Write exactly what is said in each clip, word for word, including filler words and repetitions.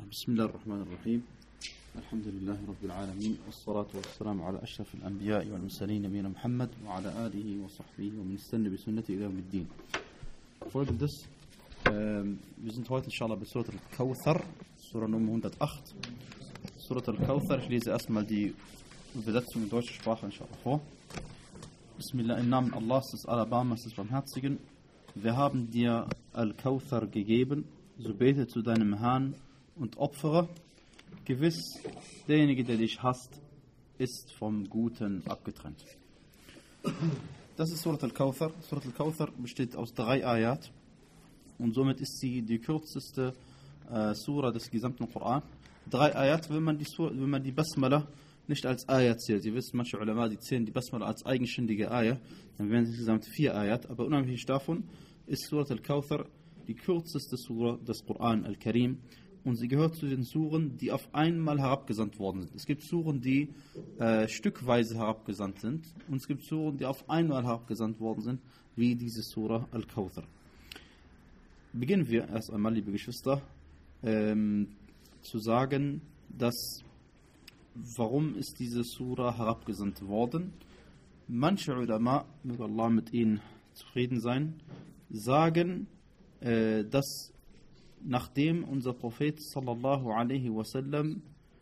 بسم الله الرحمن الرحيم الحمد لله رب العالمين والصلاة والسلام على أشرف الأنبياء والمرسلين نبينا محمد وعلى آله وصحبه ومن استنى بسنته إلى يوم الدين. Folgendes, ähm, wir sind heute inshallah bei Surat al-Kawthar, Surah Nummer hundertacht. Surat al-Kawthar, ich lese erstmal die Übersetzung in deutscher Sprache inshallah vor. Bismillah, im Namen Allahs, des Alabamas, des Barmherzigen. Wir haben dir al-Kawthar gegeben, so bete zu deinem Herrn und opfere. Gewiss, derjenige, der dich hasst, ist vom Guten abgetrennt. Das ist Surat al-Kawthar. Surat al-Kawthar besteht aus drei Ayat und somit ist sie die kürzeste äh, Surah des gesamten Koran. Drei Ayat, wenn man die, Surah, wenn man die Basmala nicht als Ayat zählt. Ihr wisst, manche Ulama, die zählen die Basmala als eigenständige Ayat, dann wären es insgesamt vier Ayat. Aber unabhängig davon ist Surat al-Kawthar die kürzeste Surah des Koran al-Karim. Und sie gehört zu den Suren, die auf einmal herabgesandt worden sind. Es gibt Suren, die äh, stückweise herabgesandt sind. Und es gibt Suren, die auf einmal herabgesandt worden sind, wie diese Surah Al-Kawthar. Beginnen wir erst einmal, liebe Geschwister, ähm, zu sagen, dass, warum ist diese Surah herabgesandt worden? Manche Ulama, möge Allah mit ihnen zufrieden sein, sagen, äh, dass nachdem unser Prophet sallallahu alaihi wasallam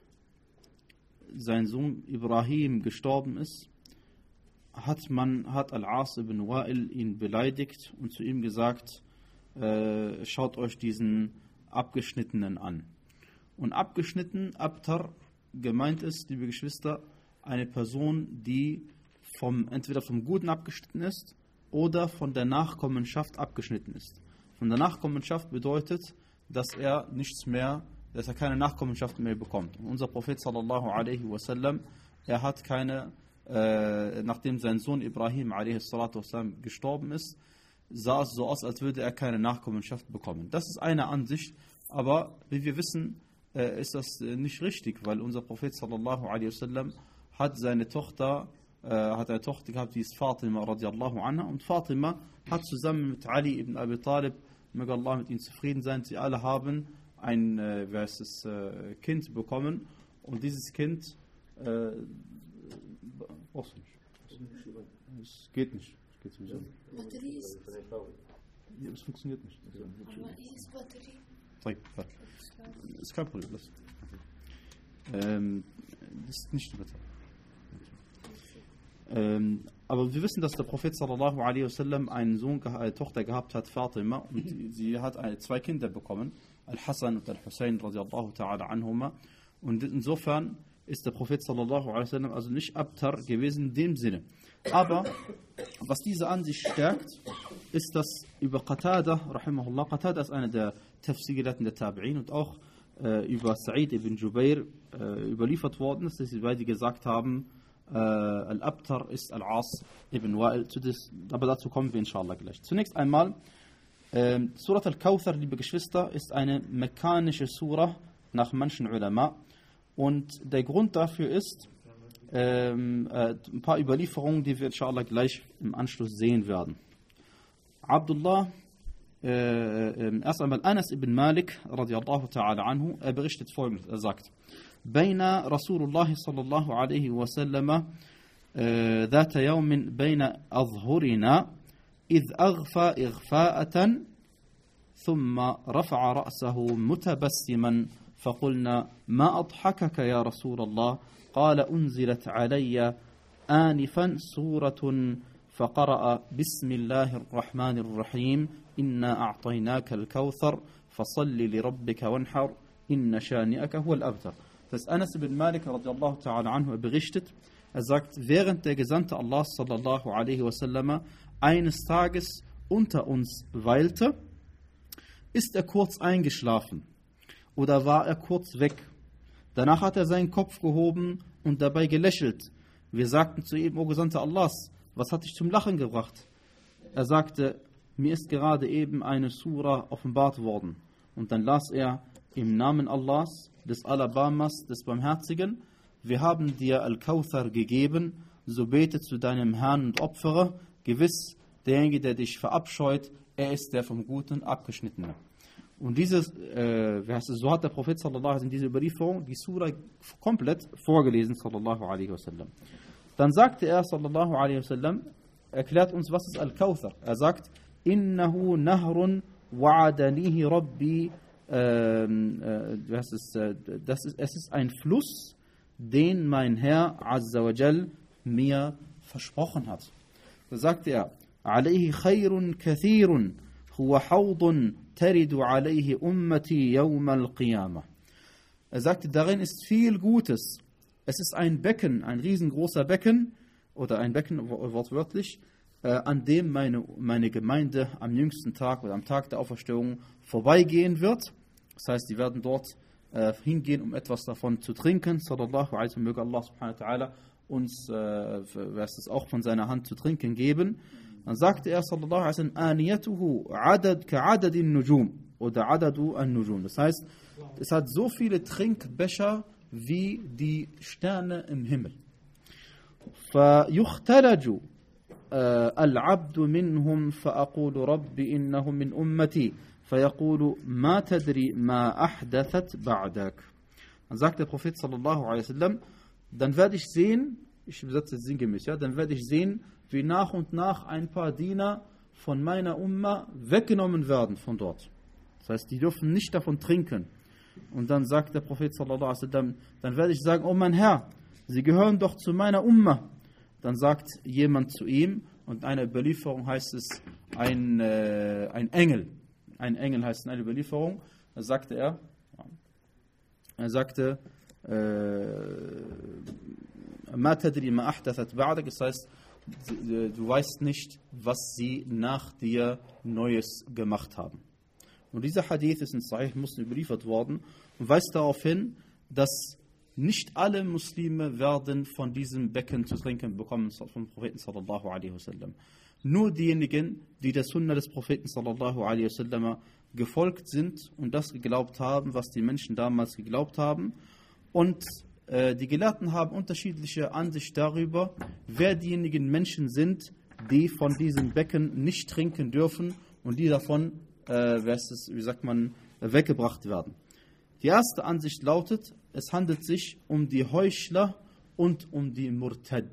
sein Sohn Ibrahim gestorben ist, hat man hat Al-As ibn Wa'il ihn beleidigt und zu ihm gesagt, äh, schaut euch diesen Abgeschnittenen an. Und abgeschnitten, Abtar, gemeint ist, liebe Geschwister, eine Person, die vom, entweder vom Guten abgeschnitten ist oder von der Nachkommenschaft abgeschnitten ist. Von der Nachkommenschaft bedeutet, dass er nichts mehr, dass er keine Nachkommenschaft mehr bekommt. Und unser Prophet sallallahu alaihi wasallam, er hat keine, äh, nachdem sein Sohn Ibrahim alaihi salatu wasallam gestorben ist, sah es so aus, als würde er keine Nachkommenschaft bekommen. Das ist eine Ansicht, aber wie wir wissen, äh, ist das äh, nicht richtig, weil unser Prophet sallallahu alaihi wasallam hat seine Tochter, äh, hat eine Tochter gehabt, die ist Fatima radiallahu anha, und Fatima hat zusammen mit Ali ibn Abi Talib, möge Allah mit ihnen zufrieden sein, sie alle haben ein äh, wer ist es, äh, Kind bekommen, und dieses Kind äh, brauchst du nicht. Es geht nicht. Es geht sowieso nicht. Batterie ist. Ja, es funktioniert nicht. Aber hier ist Batterie. Sorry, warte. Ist kein Problem. Das, ähm, das ist nicht übertragen. Ähm, aber wir wissen, dass der Prophet sallallahu alaihi wasallam einen Sohn, eine Tochter gehabt hat, Fatima, und sie hat eine, zwei Kinder bekommen, Al-Hassan und Al-Hussein radiallahu ta'ala anhuma. Und insofern ist der Prophet sallallahu alaihi wasallam also nicht Abtar gewesen in dem Sinne. Aber was diese Ansicht stärkt, ist, dass über Qatada, rahimahullah, Qatada ist einer der Tafsir-Gelehrten der Tabi'in, und auch äh, über Sa'id ibn Jubair äh, überliefert worden ist, dass sie beide gesagt haben, Uh, Al-Abtar ist Al-As ibn Wa'il, aber dazu kommen wir inshallah gleich. Zunächst einmal, äh, Surat Al-Kawthar, liebe Geschwister, ist eine mekkanische Surah nach manchen Ulama, und der Grund dafür ist äh, äh, ein paar Überlieferungen, die wir inshallah gleich im Anschluss sehen werden. Abdullah, äh, äh, erst einmal Anas ibn Malik radiallahu ta'ala anhu, er berichtet folgendes, er sagt: بين رسول الله صلى الله عليه وسلم ذات يوم بين أظهرنا إذ أغفى إغفاءة ثم رفع رأسه متبسما فقلنا ما أضحكك يا رسول الله؟ قال أنزلت علي آنفا سورة فقرأ بسم الله الرحمن الرحيم إنا أعطيناك الكوثر فصل لربك وانحر إن شانئك هو الأبتر. Das Anas ibn Malik radiallahu ta'ala anhu berichtet, er sagt, während der Gesandte Allah sallallahu alaihi wasallam eines Tages unter uns weilte, ist er kurz eingeschlafen oder war er kurz weg. Danach hat er seinen Kopf gehoben und dabei gelächelt. Wir sagten zu ihm, O Gesandter Allahs, was hat dich zum Lachen gebracht? Er sagte, mir ist gerade eben eine Surah offenbart worden. Und dann las er, im Namen Allahs, des Alabamas, des Barmherzigen, wir haben dir Al-Kawthar gegeben, so bete zu deinem Herrn und opfere. Gewiss, derjenige, der dich verabscheut, er ist der vom Guten Abgeschnittene. Und dieses, äh, wie heißt es, so hat der Prophet sallallahu alaihi wasallam in dieser Überlieferung die Sura komplett vorgelesen, sallallahu alaihi wasallam. Dann sagte er, sallallahu alaihi wasallam, erklärt uns, was ist Al-Kawthar. Er sagt, innahu nahrun wa'adanihi rabbi, äh, äh, was ist, äh, das ist, es ist ein Fluss, den mein Herr Azza wa Jal mir versprochen hat. Da sagte er, alayhi khayrun kathirun, huwa hawdun taridu alayhi ummati yawm al-qiyamah. Er sagte, darin ist viel Gutes. Es ist ein Becken, ein riesengroßer Becken, oder ein Becken wortwörtlich, äh, an dem meine, meine Gemeinde am jüngsten Tag oder am Tag der Auferstehung vorbeigehen wird. Das heißt, die werden dort äh, hingehen, um etwas davon zu trinken. Sallallahu alaihi wa sallam, möge Allah subhanahu wa ta'ala uns äh, es auch von seiner Hand zu trinken geben. Dann sagte er, sallallahu alaihi wa sallam, aniyatuhu adad ka'adadin nujum oder adadu an-nujum. Das heißt, es hat so viele Trinkbecher wie die Sterne im Himmel. فَيُخْتَلَجُ الْعَبْدُ مِنْهُمْ فَأَقُولُ رَبِّ إِنَّهُمْ مِنْ أُمَّتِي فَيَقُولُ مَا تَدْرِي مَا أَحْدَثَتْ بَعْدَكَ. Dann sagt der Prophet sallallahu alaihi wasallam, dann werde ich sehen, ich übersetze es sinngemäß, ja, dann werde ich sehen, wie nach und nach ein paar Diener von meiner Umma weggenommen werden von dort. Das heißt, die dürfen nicht davon trinken. Und dann sagt der Prophet sallallahu alaihi wasallam, dann werde ich sagen, oh mein Herr, sie gehören doch zu meiner Umma. Dann sagt jemand zu ihm, und in einer Überlieferung heißt es ein, äh, ein Engel. Ein Engel heißt in einer Überlieferung. Da sagte er, er sagte, Ma tadri ma ahdathat ba'dak, das heißt, du weißt nicht, was sie nach dir Neues gemacht haben. Und dieser Hadith ist in Sahih Muslim überliefert worden und weist darauf hin, dass nicht alle Muslime werden von diesem Becken zu trinken bekommen vom Propheten sallallahu alaihi wasallam. Nur diejenigen, die der Sunna des Propheten sallallahu alaihi wasallam gefolgt sind und das geglaubt haben, was die Menschen damals geglaubt haben. Und äh, die Gelehrten haben unterschiedliche Ansicht darüber, wer diejenigen Menschen sind, die von diesem Becken nicht trinken dürfen und die davon, äh, wie sagt man, weggebracht werden. Die erste Ansicht lautet, es handelt sich um die Heuchler und um die Murtad.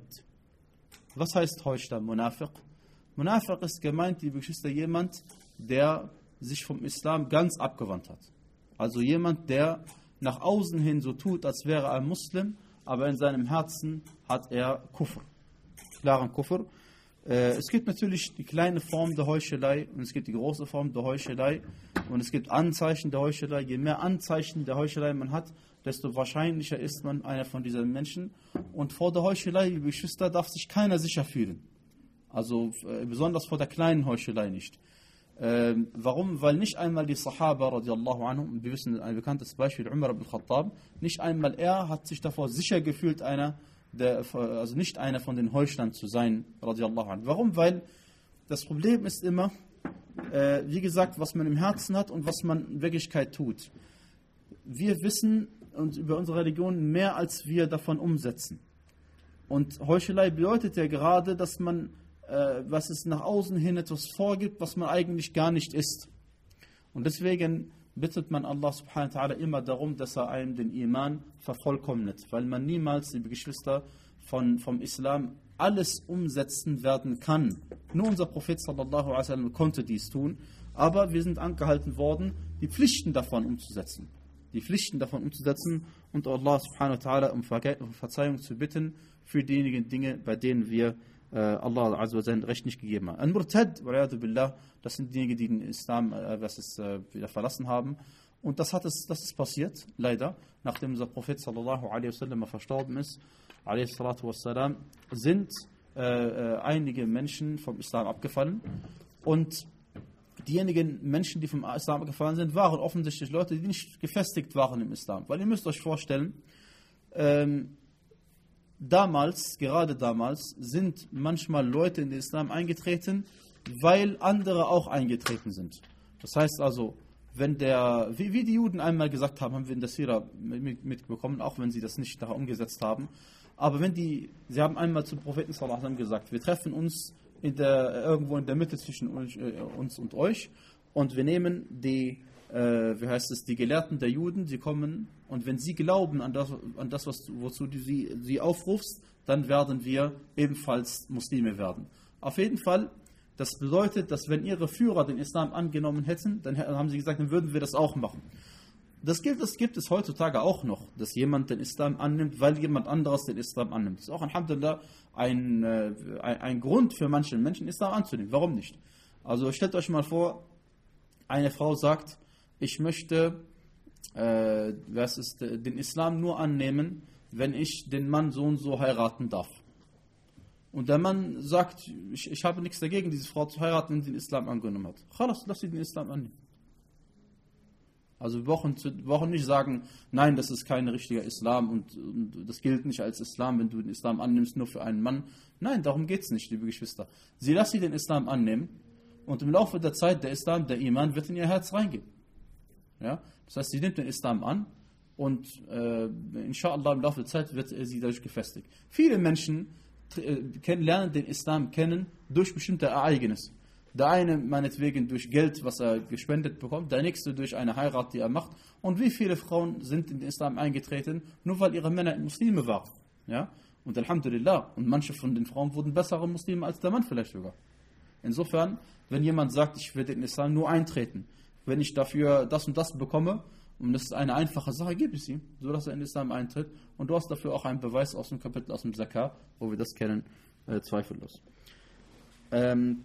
Was heißt Heuchler, Munafiq? Munafiq ist gemeint, liebe Geschwister, jemand, der sich vom Islam ganz abgewandt hat. Also jemand, der nach außen hin so tut, als wäre er ein Muslim, aber in seinem Herzen hat er Kufr, klaren Kufr. Äh, es gibt natürlich die kleine Form der Heuchelei und es gibt die große Form der Heuchelei und es gibt Anzeichen der Heuchelei. Je mehr Anzeichen der Heuchelei man hat, desto wahrscheinlicher ist man einer von diesen Menschen. Und vor der Heuchelei, liebe Geschwister, darf sich keiner sicher fühlen. Also äh, besonders vor der kleinen Heuchelei nicht. Äh, warum? Weil nicht einmal die Sahaba radiallahu anhum, wir wissen ein bekanntes Beispiel, Umar ibn Khattab, nicht einmal er hat sich davor sicher gefühlt, einer der, also nicht einer von den Heuchlern zu sein, radiallahu anhu. Warum? Weil das Problem ist immer, äh, wie gesagt, was man im Herzen hat und was man in Wirklichkeit tut. Wir wissen uns über unsere Religion mehr, als wir davon umsetzen. Und Heuchelei bedeutet ja gerade, dass man was es nach außen hin etwas vorgibt, was man eigentlich gar nicht ist. Und deswegen bittet man Allah subhanahu wa ta'ala immer darum, dass er einem den Iman vervollkommnet, weil man niemals, liebe Geschwister, von, vom Islam alles umsetzen werden kann. Nur unser Prophet sallallahu alaihi wasallam konnte dies tun, aber wir sind angehalten worden, die Pflichten davon umzusetzen. Die Pflichten davon umzusetzen und Allah subhanahu wa ta'ala um Verzeihung zu bitten für diejenigen Dinge, bei denen wir Allah Azza wa sein Recht nicht gegeben hat. Al-Murtad, das sind diejenigen, die den Islam äh, was ist, äh, wieder verlassen haben. Und das, hat es, das ist passiert, leider, nachdem unser Prophet sallallahu alaihi wasallam verstorben ist, alaihi salatu wassalam, sind äh, äh, einige Menschen vom Islam abgefallen. Und diejenigen Menschen, die vom Islam abgefallen sind, waren offensichtlich Leute, die nicht gefestigt waren im Islam. Weil ihr müsst euch vorstellen, ähm, damals, gerade damals, sind manchmal Leute in den Islam eingetreten, weil andere auch eingetreten sind. Das heißt also, wenn der, wie, wie die Juden einmal gesagt haben, haben wir in der Sira mitbekommen, auch wenn sie das nicht nachher umgesetzt haben, aber wenn die, sie haben einmal zum Propheten sallallahu alaihi wasallam gesagt, wir treffen uns in der, irgendwo in der Mitte zwischen uns, äh, uns und euch, und wir nehmen die, äh, wie heißt es, die Gelehrten der Juden, sie kommen, und wenn sie glauben an das, an das was, wozu du sie, sie aufrufst, dann werden wir ebenfalls Muslime werden. Auf jeden Fall, das bedeutet, dass wenn ihre Führer den Islam angenommen hätten, dann haben sie gesagt, dann würden wir das auch machen. Das gibt, das gibt es heutzutage auch noch, dass jemand den Islam annimmt, weil jemand anderes den Islam annimmt. Das ist auch alhamdulillah ein, äh, ein, ein Grund für manche Menschen, Islam anzunehmen. Warum nicht? Also stellt euch mal vor, eine Frau sagt, ich möchte äh, was ist, den Islam nur annehmen, wenn ich den Mann so und so heiraten darf. Und der Mann sagt, ich, ich habe nichts dagegen, diese Frau zu heiraten, wenn sie den Islam angenommen hat. Khalas, lass sie den Islam annehmen. Also wir brauchen, wir brauchen nicht sagen, nein, das ist kein richtiger Islam und, und das gilt nicht als Islam, wenn du den Islam annimmst, nur für einen Mann. Nein, darum geht es nicht, liebe Geschwister. Sie lassen sie den Islam annehmen und im Laufe der Zeit, der Islam, der Iman, wird in ihr Herz reingehen. Ja? Das heißt, sie nimmt den Islam an und äh, inshallah im Laufe der Zeit wird sie dadurch gefestigt. Viele Menschen äh, lernen den Islam kennen durch bestimmte Ereignisse. Der eine meinetwegen durch Geld, was er gespendet bekommt, der nächste durch eine Heirat, die er macht. Und wie viele Frauen sind in den Islam eingetreten, nur weil ihre Männer Muslime waren. Ja? Und Alhamdulillah, und manche von den Frauen wurden bessere Muslime als der Mann vielleicht sogar. Insofern, wenn jemand sagt, ich werde in den Islam nur eintreten, wenn ich dafür das und das bekomme, und das ist eine einfache Sache, gib es ihm, so dass er in den Islam eintritt. Und du hast dafür auch einen Beweis aus dem Kapitel, aus dem Zakah, wo wir das kennen, äh, zweifellos. Ähm,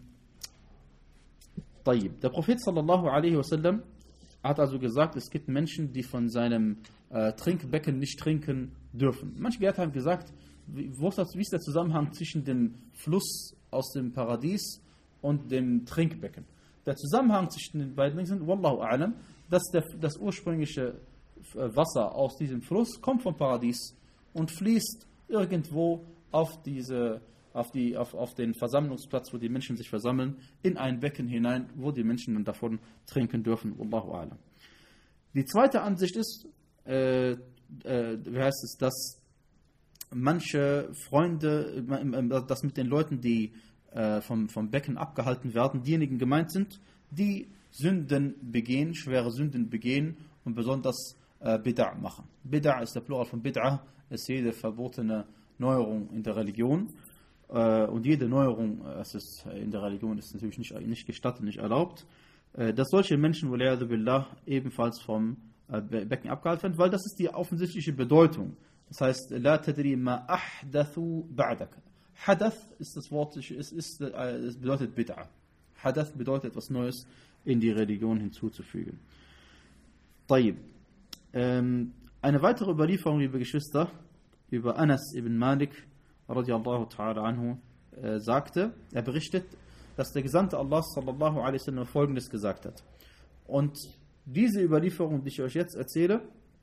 Der Prophet sallallahu alaihi wasallam hat also gesagt, es gibt Menschen, die von seinem äh, Trinkbecken nicht trinken dürfen. Manche Gelehrte haben gesagt, wie, wo ist das, wie ist der Zusammenhang zwischen dem Fluss aus dem Paradies und dem Trinkbecken? Der Zusammenhang zwischen den beiden Dingen sind, wallahu a'lam, dass der, das ursprüngliche Wasser aus diesem Fluss kommt vom Paradies und fließt irgendwo auf diese Auf, die, auf, auf den Versammlungsplatz, wo die Menschen sich versammeln, in ein Becken hinein, wo die Menschen dann davon trinken dürfen. Wallahu a'lam. Die zweite Ansicht ist, äh, äh, wie heißt es, dass manche Freunde, äh, dass mit den Leuten, die äh, vom, vom Becken abgehalten werden, diejenigen gemeint sind, die Sünden begehen, schwere Sünden begehen und besonders äh, Bid'a machen. Bid'a ist der Plural von Bid'a, ist jede verbotene Neuerung in der Religion. Und jede Neuerung es ist in der Religion ist natürlich nicht, nicht gestattet, nicht erlaubt, dass solche Menschen, billah, ebenfalls vom Becken abgehalten werden, weil das ist die offensichtliche Bedeutung. Das heißt, la tadri ma ahdathu ba'dak. Hadath ist das Wort, es, ist, es bedeutet Bid'a. Hadath bedeutet etwas Neues in die Religion hinzuzufügen. Tayyib. Ähm, eine weitere Überlieferung, liebe Geschwister, über Anas ibn Malik radiallahu ta'ala anhu äh, sagte, er berichtet, dass der Gesandte Allah sallallahu alaihi wasallam Folgendes gesagt hat. Und diese Überlieferung, die ich euch jetzt erzähle,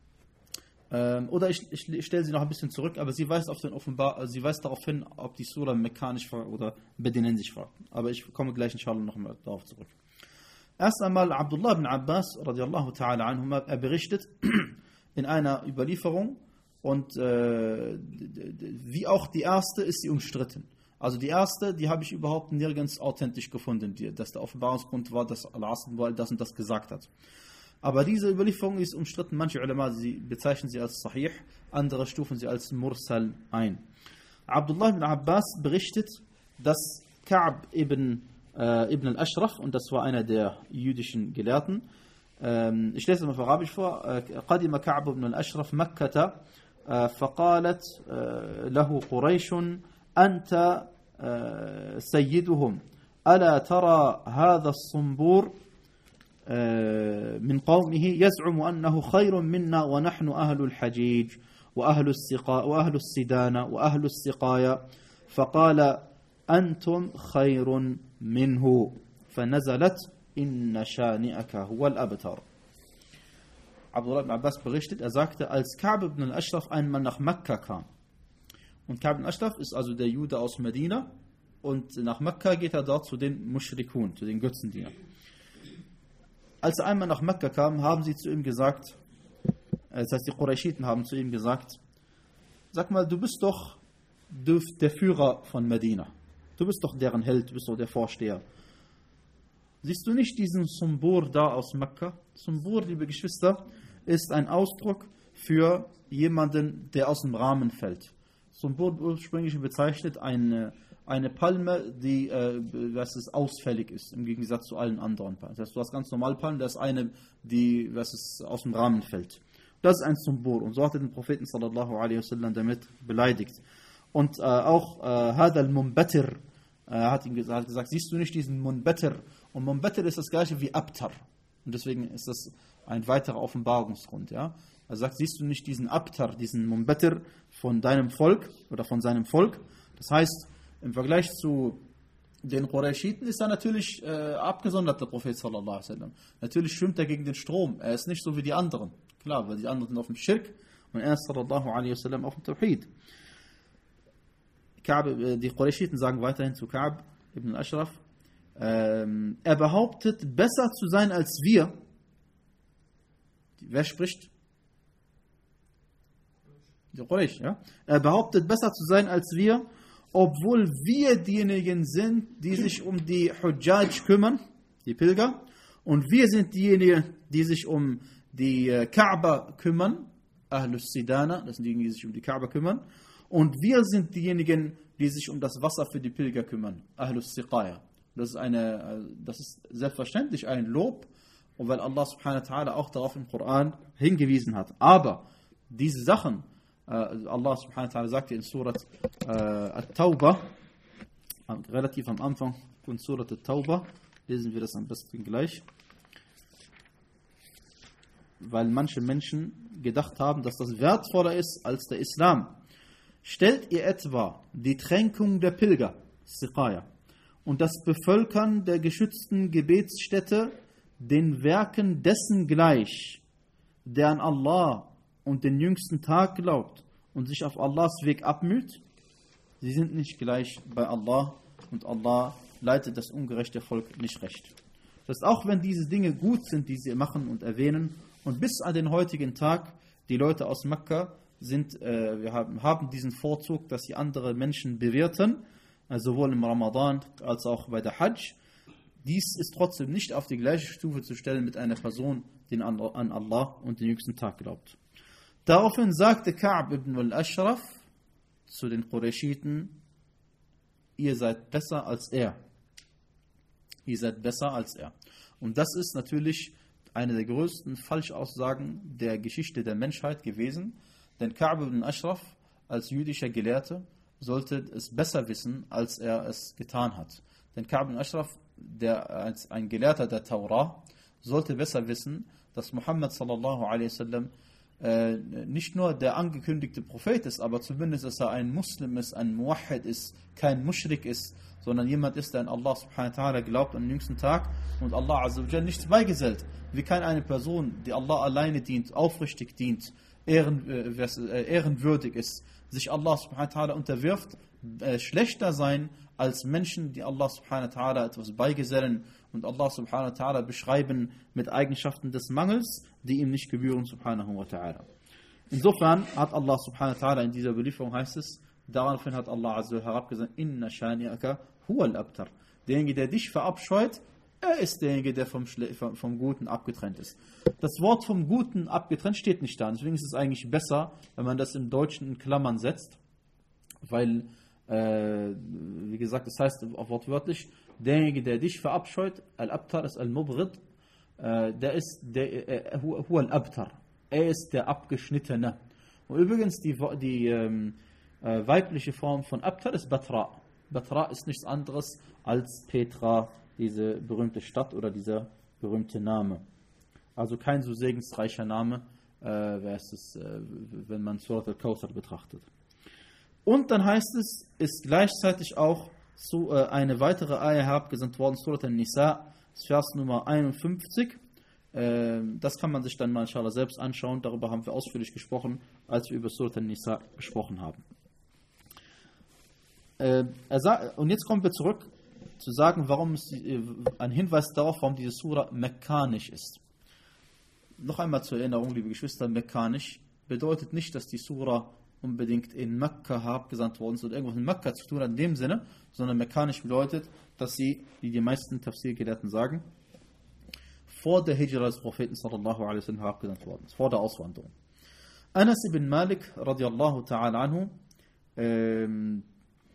ähm, oder ich, ich, ich stelle sie noch ein bisschen zurück, aber sie weist, auf den Offenbar, sie weist darauf hin, ob die Sura mekanisch oder bedinensisch war. Aber ich komme gleich inshallah noch mal darauf zurück. Erst einmal Abdullah ibn Abbas radiallahu ta'ala anhu, er berichtet in einer Überlieferung, und äh, wie auch die erste ist sie umstritten. Also die erste, die habe ich überhaupt nirgends authentisch gefunden, die, dass der Offenbarungsgrund war, dass Allah das und das gesagt hat. Aber diese Überlieferung ist umstritten. Manche Ulama sie bezeichnen sie als Sahih, andere stufen sie als Mursal ein. Abdullah ibn Abbas berichtet, dass Ka'b ibn, äh, ibn al-Ashraf, und das war einer der jüdischen Gelehrten, ähm, ich lese es mal auf Arabisch vor, قدم كعب بن الأشرف مكة فقالت له قريش أنت سيدهم ألا ترى هذا الصنبور من قومه يزعم أنه خير منا ونحن أهل الحجيج وأهل السقاء وأهل السدانة وأهل السقاية فقال أنتم خير منه فنزلت إن شانئك هو الأبتر. Abdullah ibn Abbas berichtet, er sagte, als Ka'b ibn al-Ashraf einmal nach Mekka kam. Und Ka'b ibn al-Ashraf ist also der Jude aus Medina, und nach Mekka geht er dort zu den Mushrikun, zu den Götzendienern. Als er einmal nach Mekka kam, haben sie zu ihm gesagt, das heißt die Qurayshiten haben zu ihm gesagt, sag mal, du bist doch der Führer von Medina. Du Du bist doch deren Held, du bist doch der Vorsteher. Siehst du nicht diesen Sumbur da aus Mekka? Sumbur, liebe Geschwister, ist ein Ausdruck für jemanden, der aus dem Rahmen fällt. Sumbur ursprünglich bezeichnet eine, eine Palme, die äh, was ist, ausfällig ist, im Gegensatz zu allen anderen Palmen. Das heißt, du hast ganz normal Palmen, da ist eine, die was ist, aus dem Rahmen fällt. Das ist ein Sumbur. Und so hat er den Propheten sallallahu alaihi wasallam damit beleidigt. Und äh, auch Hada äh, al-Munbatir äh, hat ihm gesagt, gesagt, siehst du nicht diesen Munbatir? Und Munbatir ist das gleiche wie Abtar. Und deswegen ist das ein weiterer Offenbarungsgrund. Ja? Er sagt, siehst du nicht diesen Abtar, diesen Munbatir von deinem Volk oder von seinem Volk? Das heißt, im Vergleich zu den Qurayshiten ist er natürlich äh, abgesondert, der Prophet sallallahu alaihi wasallam. Natürlich schwimmt er gegen den Strom. Er ist nicht so wie die anderen. Klar, weil die anderen sind auf dem Schirk und er ist sallallahu alaihi wasallam auf dem Tawhid. Ka'b, die Qurayshiten sagen weiterhin zu Ka'b ibn al-Ashraf, ähm, er behauptet, besser zu sein als wir. Wer spricht? Die Quraysh, ja? Er behauptet, besser zu sein als wir, obwohl wir diejenigen sind, die sich um die Hujjaj kümmern, die Pilger, und wir sind diejenigen, die sich um die Kaaba kümmern, Ahlus Sidana, das sind diejenigen, die sich um die Kaaba kümmern, und wir sind diejenigen, die sich um das Wasser für die Pilger kümmern, Ahlus Siqaya. Das ist, eine, das ist selbstverständlich ein Lob, und weil Allah subhanahu wa ta'ala auch darauf im Koran hingewiesen hat. Aber diese Sachen, Allah subhanahu wa ta'ala sagt in Surat äh, At-Tawbah, relativ am Anfang von Surat At-Tawbah, lesen wir das am besten gleich, weil manche Menschen gedacht haben, dass das wertvoller ist als der Islam. Stellt ihr etwa die Tränkung der Pilger, Siqaya, und das Bevölkern der geschützten Gebetsstätte den Werken dessen gleich, der an Allah und den jüngsten Tag glaubt und sich auf Allahs Weg abmüht? Sie sind nicht gleich bei Allah und Allah leitet das ungerechte Volk nicht recht. Das heißt, auch wenn diese Dinge gut sind, die sie machen und erwähnen, und bis an den heutigen Tag, die Leute aus Mekka sind, äh, wir haben, haben diesen Vorzug, dass sie andere Menschen bewirten, also sowohl im Ramadan als auch bei der Hajj. Dies ist trotzdem nicht auf die gleiche Stufe zu stellen mit einer Person, die an Allah und den jüngsten Tag glaubt. Daraufhin sagte Ka'b ibn al-Ashraf zu den Qurayshiten, ihr seid besser als er. Ihr seid besser als er. Und das ist natürlich eine der größten Falschaussagen der Geschichte der Menschheit gewesen. Denn Ka'b ibn al-Ashraf als jüdischer Gelehrter sollte es besser wissen, als er es getan hat. Denn Ka'b ibn al-Ashraf, der als ein Gelehrter der Taura, sollte besser wissen, dass Muhammad sallallahu alaihi wasallam äh, nicht nur der angekündigte Prophet ist, aber zumindest, dass er ein Muslim ist, ein Muwahhid ist, kein Mushrik ist, sondern jemand ist, der an Allah subhanahu wa ta'ala glaubt am jüngsten Tag und Allah azza wa jalla nichts beigesellt. Wie kann eine Person, die Allah alleine dient, aufrichtig dient, ehren, äh, ehrenwürdig ist, sich Allah subhanahu wa ta'ala unterwirft, äh, schlechter sein als Menschen, die Allah subhanahu wa ta'ala etwas beigesellen und Allah subhanahu wa ta'ala beschreiben mit Eigenschaften des Mangels, die ihm nicht gebühren, subhanahu wa ta'ala. Insofern hat Allah subhanahu wa ta'ala in dieser Belieferung, heißt es, daraufhin hat Allah azza wa jalla herabgesagt, inna shani'aka huwa al-abtar. Derjenige, der dich verabscheut, er ist derjenige, der vom, vom, vom Guten abgetrennt ist. Das Wort vom Guten abgetrennt steht nicht da. Deswegen ist es eigentlich besser, wenn man das im Deutschen in Klammern setzt, weil, äh, wie gesagt, das heißt auch wortwörtlich, derjenige, der dich verabscheut, al-abtar ist al-mubghid, äh, der ist der, äh, huwa al-abtar. Er ist der Abgeschnittene. Und übrigens, die, die ähm, äh, weibliche Form von Abtar ist Batra. Batra ist nichts anderes als Petra, diese berühmte Stadt oder dieser berühmte Name. Also kein so segensreicher Name, äh, es, äh, wenn man Surat al-Kawthar betrachtet. Und dann heißt es, ist gleichzeitig auch so, äh, eine weitere Ayah herabgesandt worden, Surat al-Nisa, Vers Nummer einundfünfzig. Äh, das kann man sich dann mal inshallah selbst anschauen. Darüber haben wir ausführlich gesprochen, als wir über Surat al-Nisa gesprochen haben. Äh, er sagt, und jetzt kommen wir zurück zu sagen, warum es ein Hinweis darauf, warum diese Sura mekkanisch ist. Noch einmal zur Erinnerung, liebe Geschwister, mekkanisch bedeutet nicht, dass die Sura unbedingt in Mekka herabgesandt worden ist oder irgendwas mit Mekka zu tun hat in dem Sinne, sondern mekanisch bedeutet, dass sie, wie die meisten Tafsir-Gelehrten sagen, vor der Hijra des Propheten sallallahu alaihi wasallam herabgesandt worden ist, vor der Auswanderung. Anas ibn Malik radiallahu ta'ala anhu ähm,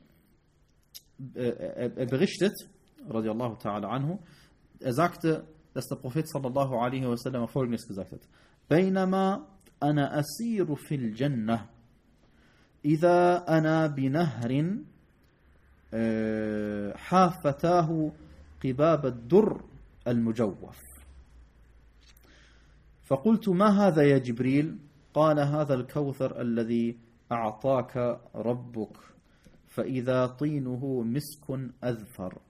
er, er berichtet, radiallahu ta'ala anhu, er sagte, dass der Prophet sallallahu alaihi wasallam Folgendes gesagt hat: Bainama ana asiru fil Jannah, idha ana binahrin hafatahu qibab ad-durr al-mujawwaf. فقلت ما هذا يا جبريل؟ قال هذا الكوثر الذي أعطاك ربك فإذا طينه مسك أذفر.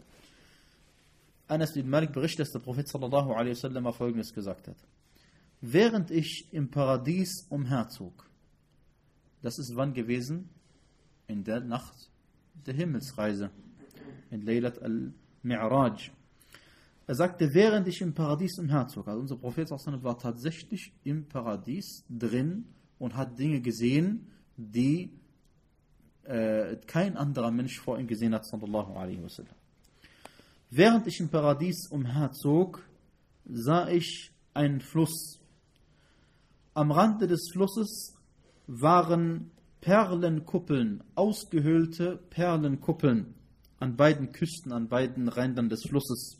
Anas bin Malik berichtet, dass der Prophet sallallahu alaihi wasallam Folgendes gesagt hat: Während ich im Paradies umherzog, das ist wann gewesen? In der Nacht der Himmelsreise, in Laylat al-Mi'raj. Er sagte, während ich im Paradies umherzog, also unser Prophet sallallahu alaihi wasallam war tatsächlich im Paradies drin und hat Dinge gesehen, die äh, kein anderer Mensch vor ihm gesehen hat, sallallahu alaihi wasallam. Während ich im Paradies umherzog, sah ich einen Fluss. Am Rande des Flusses waren Perlenkuppeln, ausgehöhlte Perlenkuppeln an beiden Küsten, an beiden Rändern des Flusses.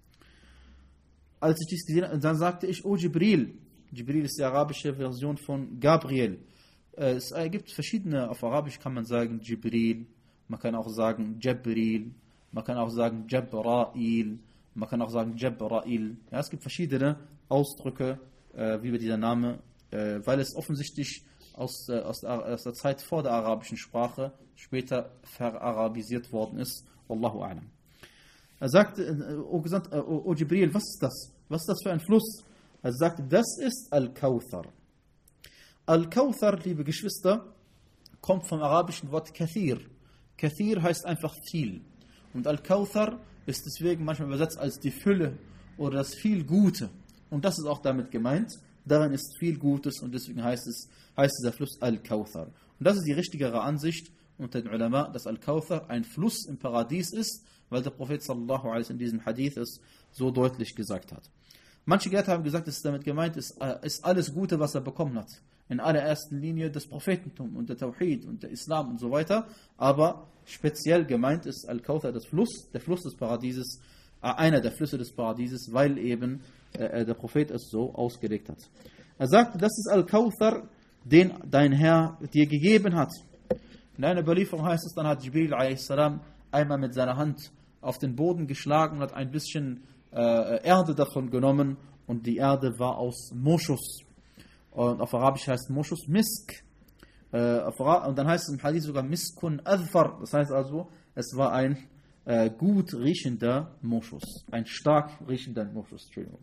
Als ich dies gesehen habe, dann sagte ich, oh Jibril. Jibril ist die arabische Version von Gabriel. Es gibt verschiedene, auf Arabisch kann man sagen Jibril, man kann auch sagen Jabril, man kann auch sagen Jabrail, man kann auch sagen Jabrail. Ja, es gibt verschiedene Ausdrücke, äh, wie bei dieser Name, äh, weil es offensichtlich aus, äh, aus, der, aus der Zeit vor der arabischen Sprache später verarabisiert worden ist. Wallahu a'lam. Er sagte, O, Gesandt, o, o Jibril, was ist das? Was ist das für ein Fluss? Er sagte, das ist Al-Kawthar. Al-Kawthar, liebe Geschwister, kommt vom arabischen Wort Kathir. Kathir heißt einfach viel. Und Al-Kawthar ist deswegen manchmal übersetzt als die Fülle oder das viel Gute. Und das ist auch damit gemeint. Darin ist viel Gutes und deswegen heißt es, heißt dieser Fluss Al-Kawthar. Und das ist die richtigere Ansicht unter den Ulama, dass Al-Kawthar ein Fluss im Paradies ist, weil der Prophet sallallahu alaihi wasallam in diesem Hadith es so deutlich gesagt hat. Manche Gelehrte haben gesagt, dass es damit gemeint ist, ist alles Gute, was er bekommen hat. In allererster Linie das Prophetentum und der Tawhid und der Islam und so weiter. Aber speziell gemeint ist Al-Kawthar, das Fluss, der Fluss des Paradieses, äh, einer der Flüsse des Paradieses, weil eben äh, der Prophet es so ausgelegt hat. Er sagte, das ist Al-Kawthar, den dein Herr dir gegeben hat. In einer Überlieferung heißt es, dann hat Jibril a s. einmal mit seiner Hand auf den Boden geschlagen und hat ein bisschen äh, Erde davon genommen und die Erde war aus Moschus. Und auf Arabisch heißt Moschus Misk. Äh, und dann heißt es im Hadith sogar Miskun Adfar. Das heißt also, es war ein äh, gut riechender Moschus. Ein stark riechender Moschus. Entschuldigung.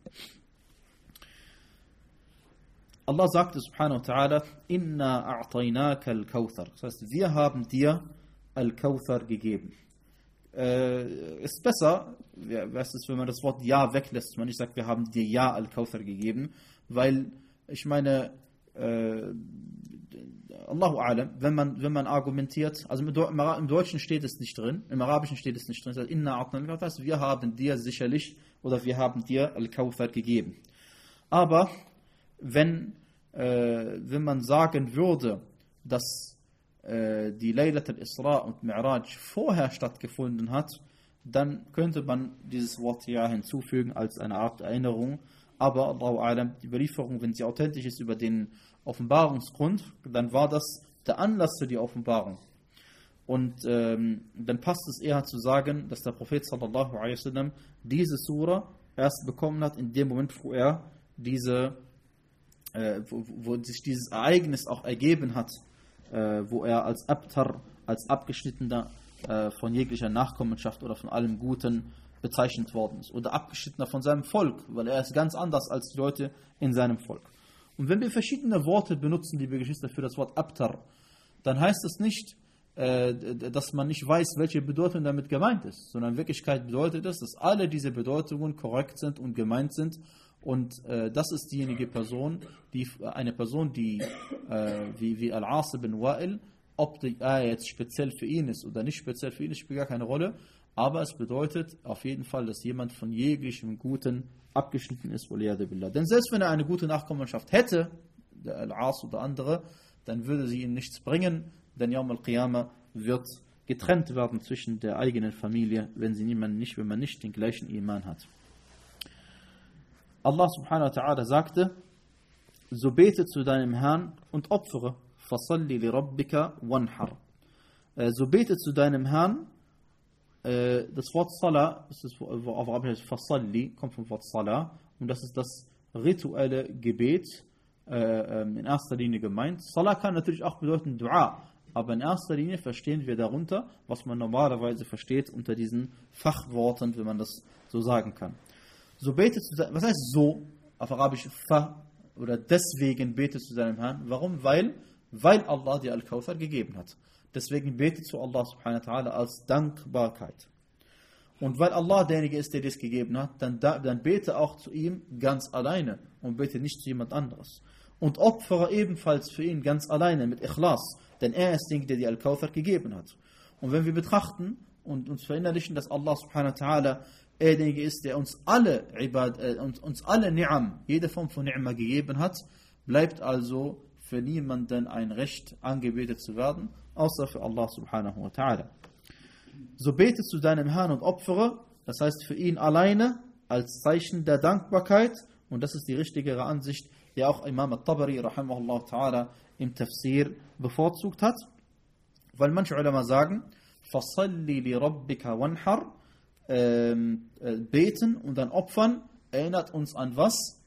Allah sagte subhanahu wa ta'ala, Inna a'tainaka al-Kawthar. Das heißt, wir haben dir Al-Kawthar gegeben. Äh, ist besser, was ist, wenn man das Wort Ja weglässt, wenn ich sage, wir haben dir Ja Al-Kawthar gegeben, weil ich meine, äh, Allahu A'lam, wenn man, wenn man argumentiert, also im Deutschen steht es nicht drin, im Arabischen steht es nicht drin, es heißt, Inna a'tainaka al-Kawthar, das heißt, wir haben dir sicherlich, oder wir haben dir Al-Kawthar gegeben. Aber wenn, äh, wenn man sagen würde, dass äh, die Laylat al-Isra und Mi'raj vorher stattgefunden hat, dann könnte man dieses Wort ja hinzufügen als eine Art Erinnerung. Aber Allahu A'lam, die Überlieferung, wenn sie authentisch ist über den Offenbarungsgrund, dann war das der Anlass für die Offenbarung. Und ähm, dann passt es eher zu sagen, dass der Prophet sallallahu alaihi wasallam diese Sura erst bekommen hat in dem Moment, wo er diese Äh, wo, wo sich dieses Ereignis auch ergeben hat, äh, wo er als Abtar, als Abgeschnittener äh, von jeglicher Nachkommenschaft oder von allem Guten bezeichnet worden ist. Oder Abgeschnittener von seinem Volk, weil er ist ganz anders als die Leute in seinem Volk. Und wenn wir verschiedene Worte benutzen, liebe Geschwister, für das Wort Abtar, dann heißt das nicht, äh, dass man nicht weiß, welche Bedeutung damit gemeint ist, sondern in Wirklichkeit bedeutet es, dass alle diese Bedeutungen korrekt sind und gemeint sind. Und äh, das ist diejenige Person, die eine Person, die äh, wie, wie Al-As ibn Wa'il, ob die Ayah jetzt speziell für ihn ist oder nicht speziell für ihn ist, spielt gar keine Rolle. Aber es bedeutet auf jeden Fall, dass jemand von jeglichem Guten abgeschnitten ist. Denn selbst wenn er eine gute Nachkommenschaft hätte, der Al-As oder andere, dann würde sie ihm nichts bringen, denn Yawm al-Qiyamah wird getrennt werden zwischen der eigenen Familie, wenn sie niemand nicht, wenn man nicht den gleichen Iman hat. Allah subhanahu wa ta'ala sagte, so bete zu deinem Herrn und opfere. Fasalli li rabbika wanhar. So bete zu deinem Herrn. Das Wort Salah, das ist auf Arabisch Fasalli, kommt vom Wort Salah, und das ist das rituelle Gebet in erster Linie gemeint. Salah kann natürlich auch bedeuten Dua, aber in erster Linie verstehen wir darunter, was man normalerweise versteht unter diesen Fachworten, wenn man das so sagen kann. So betet zu deinem, was heißt so? Auf Arabisch fa, oder deswegen betet zu deinem Herrn. Warum? Weil, weil Allah dir Al-Kawthar gegeben hat. Deswegen betet zu Allah subhanahu wa ta'ala als Dankbarkeit. Und weil Allah derjenige ist, der das gegeben hat, dann, dann bete auch zu ihm ganz alleine und bete nicht zu jemand anderes. Und opfere ebenfalls für ihn ganz alleine mit Ikhlas, denn er ist derjenige, der dir Al-Kawthar gegeben hat. Und wenn wir betrachten und uns verinnerlichen, dass Allah subhanahu wa ta'ala derjenige ist, der uns alle Ibad, äh, uns, uns alle Ni'am, jede Form von Ni'ma gegeben hat, bleibt also für niemanden ein Recht, angebetet zu werden, außer für Allah subhanahu wa ta'ala. So bete zu deinem Herrn und opfere, das heißt für ihn alleine, als Zeichen der Dankbarkeit, und das ist die richtigere Ansicht, die auch Imam al-Tabari rahimahullah ta'ala im Tafsir bevorzugt hat, weil manche Ulama sagen, fasalli li rabbika wanhar, ähm, äh, beten und dann opfern, erinnert uns an was?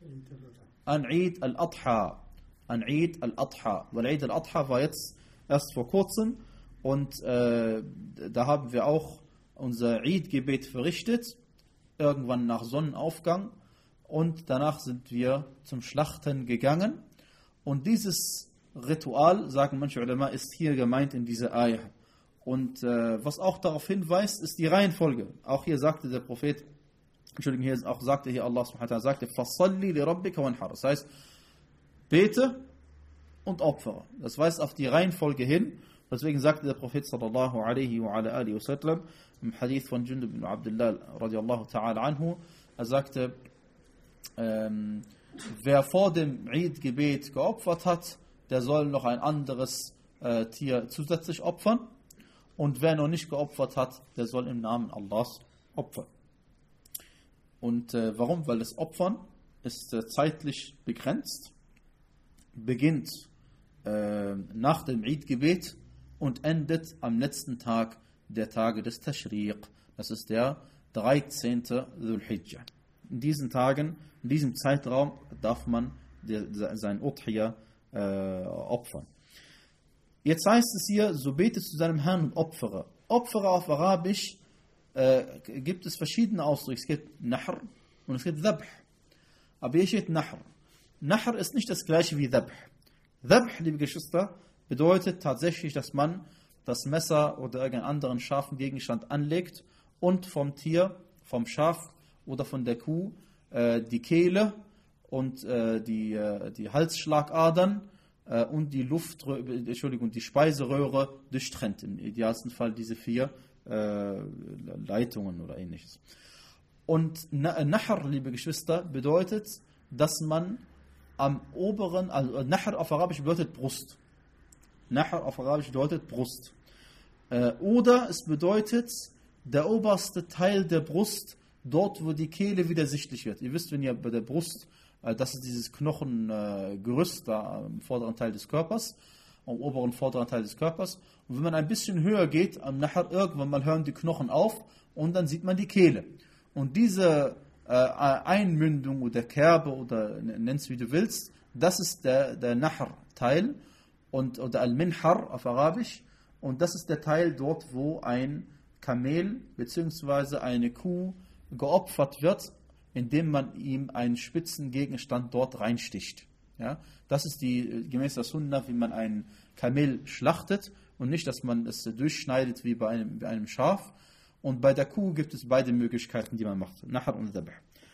An Eid al-Adha. An Eid al-Adha. Weil Eid al-Adha war jetzt erst vor kurzem und äh, da haben wir auch unser Eid-Gebet verrichtet, irgendwann nach Sonnenaufgang, und danach sind wir zum Schlachten gegangen. Und dieses Ritual, sagen manche Ulama, ist hier gemeint in dieser Ayah. Und äh, was auch darauf hinweist, ist die Reihenfolge. Auch hier sagte der Prophet, Entschuldigung, hier auch sagte hier Allah subhanahu wa ta'ala, sagte, Fasalli li rabbika wanhar. Das heißt, bete und opfere. Das weist auf die Reihenfolge hin. Deswegen sagte der Prophet sallallahu alaihi wa ala alihi wa sallam im Hadith von Jundub ibn Abdullah radiallahu ta'ala anhu, er sagte, ähm, wer vor dem Eid-Gebet geopfert hat, der soll noch ein anderes äh, Tier zusätzlich opfern. Und wer noch nicht geopfert hat, der soll im Namen Allahs opfern. Und äh, warum? Weil das Opfern ist äh, zeitlich begrenzt, beginnt äh, nach dem Eid-Gebet und endet am letzten Tag der Tage des Tashriq. Das ist der dreizehnte Dhul Hijjah. In diesen Tagen, in diesem Zeitraum darf man der, sein Udhiyah äh, opfern. Jetzt heißt es hier, so betest du deinem Herrn und opfere. Opfere auf Arabisch äh, gibt es verschiedene Ausdrücke. Es gibt Nahr und es gibt Dhabh. Aber hier steht Nahr. Nahr ist nicht das gleiche wie Dhabh. Dhabh, liebe Geschwister, bedeutet tatsächlich, dass man das Messer oder irgendeinen anderen scharfen Gegenstand anlegt und vom Tier, vom Schaf oder von der Kuh äh, die Kehle und äh, die, äh, die Halsschlagadern äh, und die Luft, Entschuldigung, die Speiseröhre durchtrennt. Im idealsten Fall diese vier äh, Leitungen oder ähnliches. Und Nahr, liebe Geschwister, bedeutet, dass man am oberen, also Nahr auf Arabisch bedeutet Brust. Nahr auf Arabisch bedeutet Brust. Äh, oder es bedeutet der oberste Teil der Brust, dort wo die Kehle wieder sichtlich wird. Ihr wisst, wenn ihr bei der Brust, äh, das ist dieses Knochengerüst äh, da am vorderen Teil des Körpers, am oberen vorderen Teil des Körpers. Und wenn man ein bisschen höher geht, am Nahr, irgendwann mal hören die Knochen auf und dann sieht man die Kehle. Und diese äh, Einmündung oder Kerbe oder nenn's wie du willst, das ist der, der Nahr-Teil und, oder Al-Minhar auf Arabisch. Und das ist der Teil dort, wo ein Kamel bzw. eine Kuh geopfert wird, indem man ihm einen spitzen Gegenstand dort reinsticht. Ja? Das ist die gemäß der Sunna, wie man einen Kamel schlachtet und nicht, dass man es durchschneidet wie bei einem, bei einem Schaf. Und bei der Kuh gibt es beide Möglichkeiten, die man macht, Nahr und Dhabh.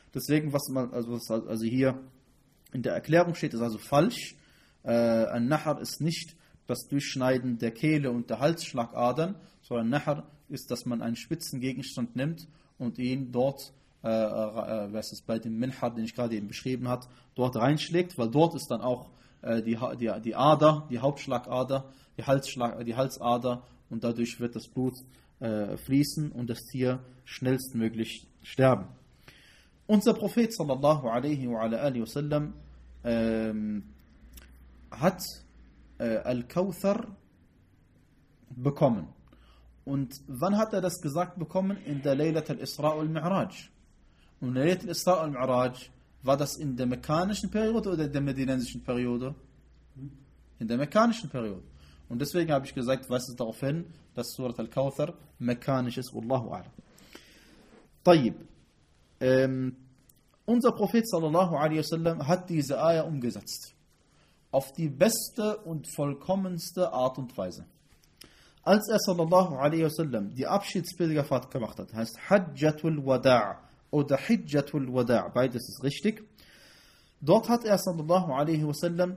Deswegen, was man, also, was also hier in der Erklärung steht, ist also falsch. Äh, ein Nahar ist nicht das Durchschneiden der Kehle und der Halsschlagadern, sondern Nahar ist, dass man einen spitzen Gegenstand nimmt und ihn dort, äh, äh, was ist bei dem Minhar, den ich gerade eben beschrieben habe, dort reinschlägt, weil dort ist dann auch äh, die, die, die Ader, die Hauptschlagader, die, Halsschlag, die Halsader, und dadurch wird das Blut äh, fließen und das Tier schnellstmöglich sterben. Unser Prophet sallallahu alaihi wa alihi wasallam ähm, hat äh, Al-Kawthar bekommen. Und wann hat er das gesagt bekommen? In der Laylat al-Isra al-Mi'raj. Und in der Laylat al-Isra al-Mi'raj, war das in der mekkanischen Periode oder der medinensischen Periode? In der mekkanischen Periode. Und deswegen habe ich gesagt, weist es darauf hin, dass Surat al-Kawthar mekkanisch ist. Wallahu a'lam. Tayyib. Ähm, unser Prophet sallallahu alaihi wasallam hat diese Ayah umgesetzt. Auf die beste und vollkommenste Art und Weise. Als er sallallahu alaihi wasallam die Abschiedspilgerfahrt gemacht hat, heißt Hajjatul Wada' oder Hijjatul Wada', beides ist richtig. Dort hat er sallallahu alaihi wasallam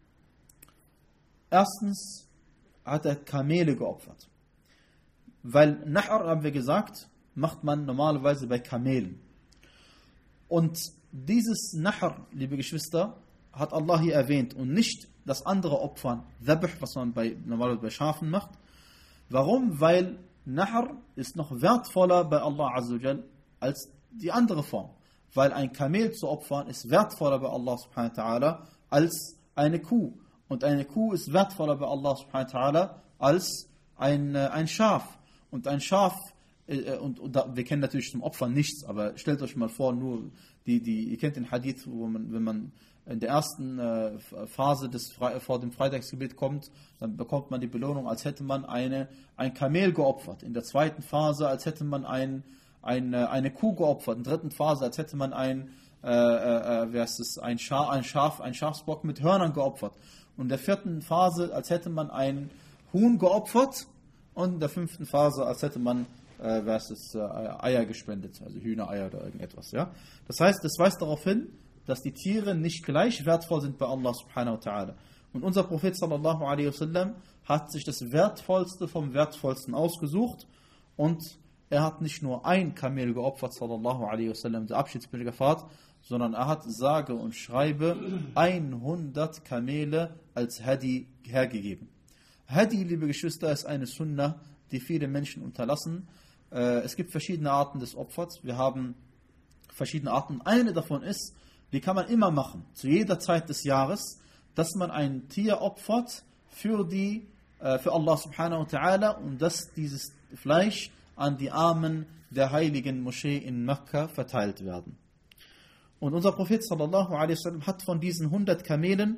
erstens hat er Kamele geopfert. Weil Nahar, haben wir gesagt, macht man normalerweise bei Kamelen. Und dieses Nahar, liebe Geschwister, hat Allah hier erwähnt und nicht das andere Opfern, Dhabh, was man bei, normalerweise bei Schafen macht. Warum? Weil Nahar ist noch wertvoller bei Allah Azza wa Jal als die andere Form. Weil ein Kamel zu opfern ist wertvoller bei Allah subhanahu wa ta'ala als eine Kuh. Und eine Kuh ist wertvoller bei Allah subhanahu wa ta'ala als ein, ein Schaf. Und ein Schaf, äh, und, und da, wir kennen natürlich zum Opfern nichts, aber stellt euch mal vor, nur die, die, ihr kennt den Hadith, wo man, wenn man in der ersten äh, Phase des Fre- vor dem Freitagsgebet kommt, dann bekommt man die Belohnung, als hätte man eine, ein Kamel geopfert. In der zweiten Phase, als hätte man ein, ein, eine Kuh geopfert. In der dritten Phase, als hätte man ein, äh, äh, wie heißt es, ein, Schaf, ein, Schaf, ein Schafsbock mit Hörnern geopfert. Und in der vierten Phase, als hätte man ein Huhn geopfert. Und in der fünften Phase, als hätte man äh, wie heißt es, äh, Eier gespendet, also Hühnereier oder irgendetwas. Ja? Das heißt, das weist darauf hin, dass die Tiere nicht gleich wertvoll sind bei Allah subhanahu wa ta'ala. Und unser Prophet sallallahu alaihi wasallam hat sich das Wertvollste vom Wertvollsten ausgesucht und er hat nicht nur ein Kamel geopfert, sallallahu alaihi wasallam, der Abschiedspilgerfahrt, sondern er hat sage und schreibe hundert Kamele als Hadi hergegeben. Hadi, liebe Geschwister, ist eine Sunnah, die viele Menschen unterlassen. Es gibt verschiedene Arten des Opfers. Wir haben verschiedene Arten. Eine davon ist, die kann man immer machen, zu jeder Zeit des Jahres, dass man ein Tier opfert für, die, für Allah subhanahu wa ta'ala und dass dieses Fleisch an die Armen der heiligen Moschee in Mekka verteilt werden. Und unser Prophet sallallahu alaihi wasallam hat von diesen hundert Kamelen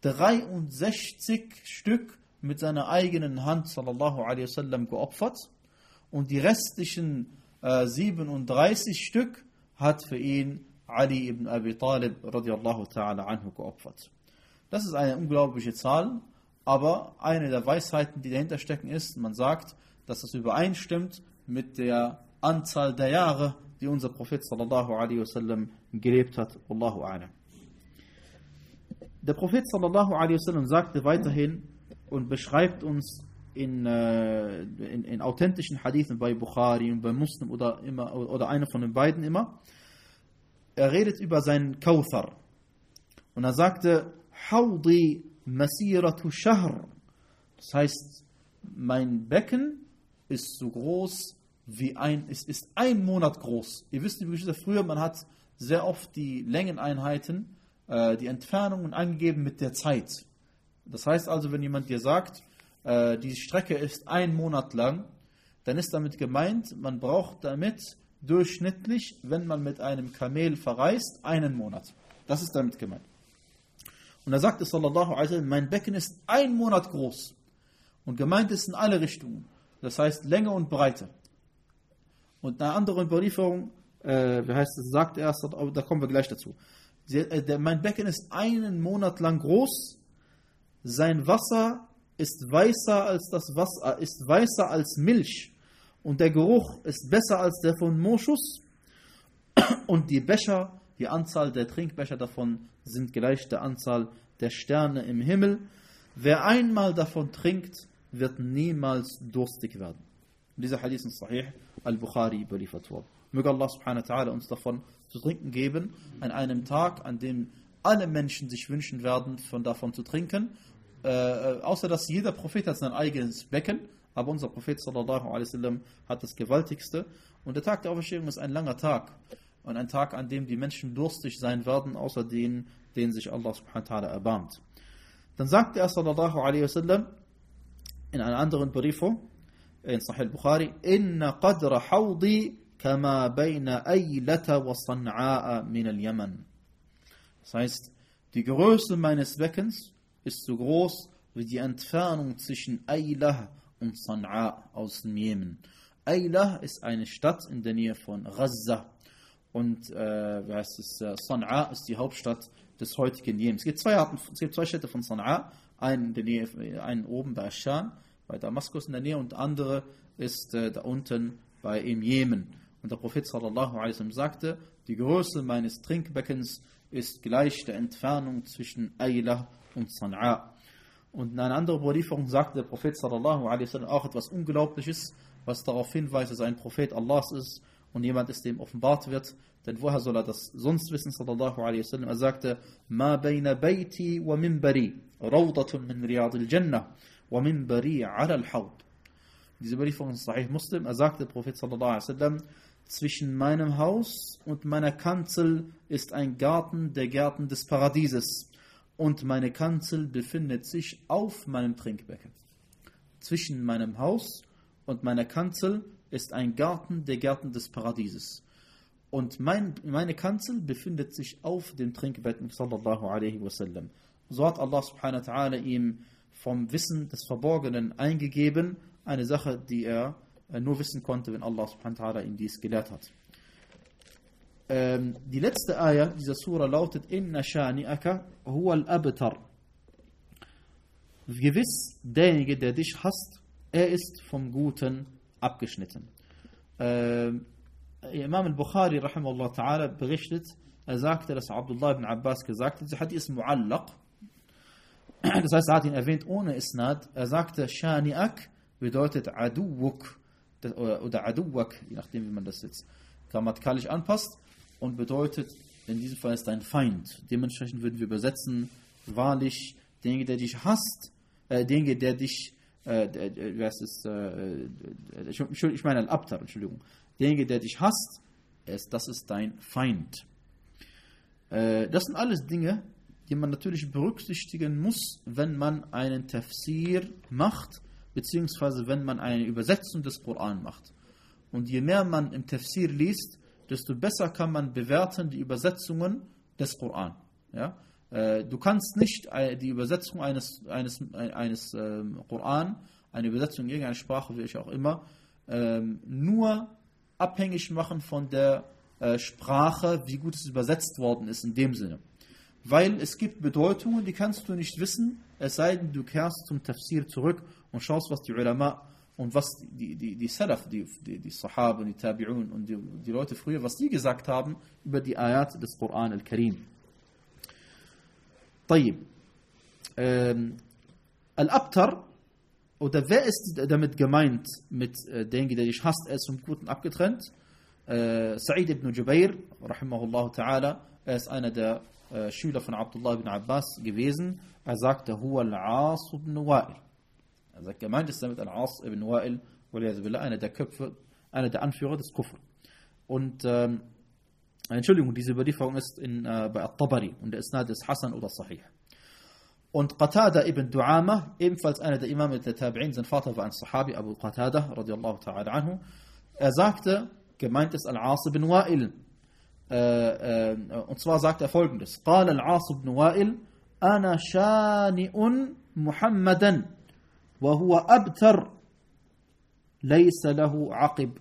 dreiundsechzig Stück mit seiner eigenen Hand sallallahu alaihi wasallam geopfert und die restlichen äh, siebenunddreißig Stück hat für ihn Ali ibn Abi Talib radiallahu ta'ala anhu geopfert. Das ist eine unglaubliche Zahl, aber eine der Weisheiten, die dahinter stecken, ist, man sagt, dass es übereinstimmt mit der Anzahl der Jahre, die unser Prophet sallallahu alaihi wasallam gelebt hat. Wallahu a'lam. Der Prophet sallallahu alaihi wasallam sagte weiterhin und beschreibt uns in, äh, in, in authentischen Hadithen bei Bukhari und bei Muslim oder, immer, oder einer von den beiden immer. Er redet über seinen Kawthar. Und er sagte, Hawdi masiratu shahr. Das heißt, mein Becken ist so groß wie ein, es ist ein Monat groß. Ihr wisst, wie früher, man hat sehr oft die Längeneinheiten, äh, die Entfernungen angegeben mit der Zeit. Das heißt also, wenn jemand dir sagt, äh, die Strecke ist ein Monat lang, dann ist damit gemeint, man braucht damit durchschnittlich, wenn man mit einem Kamel verreist, einen Monat. Das ist damit gemeint. Und er sagte, sallallahu alaihi wasallam, mein Becken ist ein Monat groß. Und gemeint ist in alle Richtungen. Das heißt Länge und Breite. Und eine andere Überlieferung, äh, wie heißt es, sagt er, da kommen wir gleich dazu. Der, der, mein Becken ist einen Monat lang groß. Sein Wasser ist weißer als das Wasser, ist weißer als Milch. Und der Geruch ist besser als der von Moschus. Und die Becher Die Anzahl der Trinkbecher davon sind gleich der Anzahl der Sterne im Himmel. Wer einmal davon trinkt, wird niemals durstig werden. Dieser Hadith ist Sahih al-Bukhari überliefert worden. Möge Allah subhanahu wa ta'ala uns davon zu trinken geben, an einem Tag, an dem alle Menschen sich wünschen werden, von davon zu trinken. Äh, außer dass jeder Prophet hat sein eigenes Becken, aber unser Prophet sallallahu alaihi wasallam hat das gewaltigste. Und der Tag der Auferstehung ist ein langer Tag. Und ein Tag, an dem die Menschen durstig sein werden, außer denen, denen sich Allah subhanahu wa ta'ala erbarmt. Dann sagte er sallallahu alaihi wasallam in einer anderen Briefung, in Sahih al-Bukhari, Inna qadra hawdi kama bayna Aylata wa San'a'a min al-Yaman. Das heißt, die Größe meines Beckens ist so groß wie die Entfernung zwischen Aylah und San'a aus dem Jemen. Aylah ist eine Stadt in der Nähe von Gaza und äh, wie heißt es, San'a ist die Hauptstadt des heutigen Jemen. Es gibt zwei Arten, es gibt zwei Städte von San'a, einen in der Nähe, einen oben bei Aschan, bei Damaskus in der Nähe, und der andere ist äh, da unten bei im Jemen. Und der Prophet sallallahu alaihi wasallam sagte, die Größe meines Trinkbeckens ist gleich der Entfernung zwischen Aylah und San'a. Und in einer anderen Überlieferung sagte der Prophet sallallahu alaihi wasallam auch etwas Unglaubliches, was darauf hinweist, dass er ein Prophet Allahs ist und jemand ist, dem offenbart wird. Denn woher soll er das sonst wissen, sallallahu alaihi wasallam? Er sagte, Ma bayna bayti wa minbari, rawdatun min riyadil jannah, wa minbari ala al-hawd. Diese Überlieferung ist Sahih Muslim. Er sagte, der Prophet sallallahu alaihi wasallam, zwischen meinem Haus und meiner Kanzel ist ein Garten, der Garten des Paradieses. Und meine Kanzel befindet sich auf meinem Trinkbecken. Zwischen meinem Haus und meiner Kanzel ist ein Garten, der Garten des Paradieses. Und mein, meine Kanzel befindet sich auf dem Trinkbecken, sallallahu alaihi wasallam. So hat Allah subhanahu wa ta'ala ihm vom Wissen des Verborgenen eingegeben, eine Sache, die er nur wissen konnte, wenn Allah subhanahu wa ta'ala ihm dies gelehrt hat. Ähm, die letzte Ayah dieser Surah lautet, Inna shani'aka huwa al-abtar. Gewiss, derjenige, der dich hasst, er ist vom Guten abgeschnitten. Ähm, Imam al-Bukhari rahimahullah ta'ala berichtet, er sagte, dass Abdullah ibn Abbas gesagt hat, der Hadith ist mu'allaq. Das heißt, er hat ihn erwähnt ohne Isnad. Er sagte, shani'ak bedeutet aduwuk oder aduwak, je nachdem, wie man das jetzt grammatikalisch anpasst, und bedeutet, in diesem Fall ist dein Feind. Dementsprechend würden wir übersetzen, wahrlich, derjenige, der dich hasst, äh, derjenige, der dich, äh, äh, wie heißt es, äh, äh, ich meine Al-Abtar, Entschuldigung, derjenige, der dich hasst, ist, das ist dein Feind. Äh, das sind alles Dinge, die man natürlich berücksichtigen muss, wenn man einen Tafsir macht, beziehungsweise wenn man eine Übersetzung des Koran macht. Und je mehr man im Tafsir liest, desto besser kann man bewerten die Übersetzungen des Koran. Ja? Äh, du kannst nicht äh, die Übersetzung eines, eines, äh, eines äh, Koran, eine Übersetzung in irgendeiner Sprache, wie ich auch immer, äh, nur abhängig machen von der äh, Sprache, wie gut es übersetzt worden ist in dem Sinne. Weil es gibt Bedeutungen, die kannst du nicht wissen, es sei denn, du kehrst zum Tafsir zurück und schaust, was die Ulama und was die, die, die Salaf, die, die, die Sahaba und die Tabi'un und die, die Leute früher, was die gesagt haben über die Ayat des Koran al-Karim. طيب. Ähm, Al-Abtar, oder wer ist damit gemeint, mit äh, derjenige, der dich hasst, er ist vom Guten abgetrennt? Äh, Sa'id ibn Jubair, rahimahullah ta'ala, er ist einer der äh, Schüler von Abdullah ibn Abbas gewesen. Er sagte, huwa al-Aas ibn Wa'il. Er sagt, gemeint ist damit al-Aas ibn Wa'il, einer der Köpfe, einer der Anführer des Kufr. Und, ähm, Entschuldigung, diese Überlieferung ist in, äh, bei At-Tabari und der Isnad ist Hasan oder Sahih. Und Qatada ibn Du'ama, ebenfalls einer der Imame der Tabi'in, sein Vater war ein Sahabi, Abu Qatada, radiallahu ta'ala anhu. Er sagte, gemeint ist al-Aas ibn Wa'il. Äh, äh, und zwar sagt er folgendes: قال العاص بن وائل أنا شانئ محمدا وهو أبتر ليس له عقب.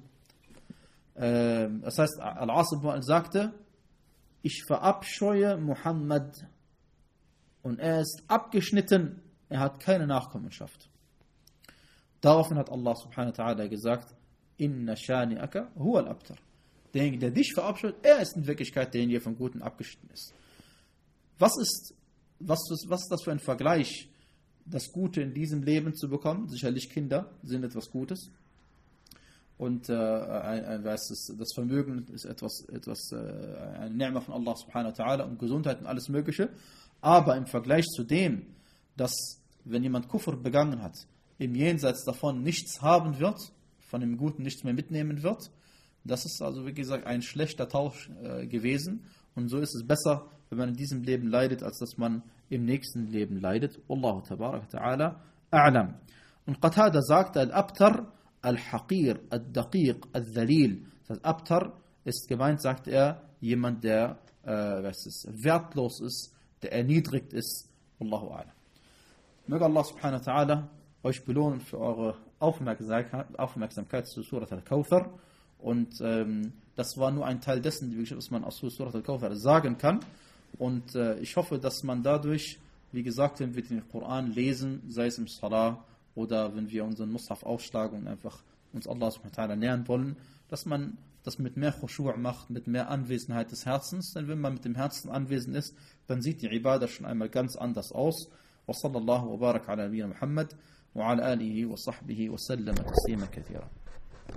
Das heißt, Al-As ibn Wa'il sagte, ich verabscheue Muhammad und er ist abgeschnitten, er hat keine Nachkommenschaft. Daraufhin hat Allah subhanahu wa ta'ala gesagt, Inna shani'aka huwa al-abtar. derjenige, der dich verabscheut, er ist in Wirklichkeit derjenige, der vom Guten abgeschnitten ist. Was ist, was, was ist das für ein Vergleich, das Gute in diesem Leben zu bekommen? Sicherlich Kinder sind etwas Gutes. Und äh, ein, ein, das, ist, das Vermögen ist etwas, etwas äh, eine Ni'ma von Allah subhanahu wa ta'ala und Gesundheit und alles Mögliche. Aber im Vergleich zu dem, dass wenn jemand Kufr begangen hat, im Jenseits davon nichts haben wird, von dem Guten nichts mehr mitnehmen wird, das ist also wie gesagt ein schlechter Tausch äh, gewesen. Und so ist es besser, wenn man in diesem Leben leidet, als dass man im nächsten Leben leidet. Wallahu tabarak ta'ala a'lam. Und Qatada sagte, Al-Abtar, Al-Haqir, Al-Daqiq, Al-Dhalil. Das heißt, Abtar ist gemeint, sagt er, jemand, der äh, was ist, wertlos ist, der erniedrigt ist. Wallahu a'lam. Möge Allah subhanahu wa ta'ala euch belohnen für eure Aufmerksamkeit, Aufmerksamkeit zu Surat Al-Kawthar. Und ähm, das war nur ein Teil dessen, was man aus Surat Al-Kawthar sagen kann. Und äh, ich hoffe, dass man dadurch, wie gesagt, wenn wir den Koran lesen, sei es im Salah oder wenn wir unseren Mushaf aufschlagen und einfach uns Allah subhanahu wa ta'ala nähern wollen, dass man das mit mehr Khushu' macht, mit mehr Anwesenheit des Herzens. Denn wenn man mit dem Herzen anwesend ist, dann sieht die Ibadah schon einmal ganz anders aus. Wa sallallahu wa barak ala nabiyyina Muhammad wa ala alihi wa sahbihi wa sallama taslima kathira.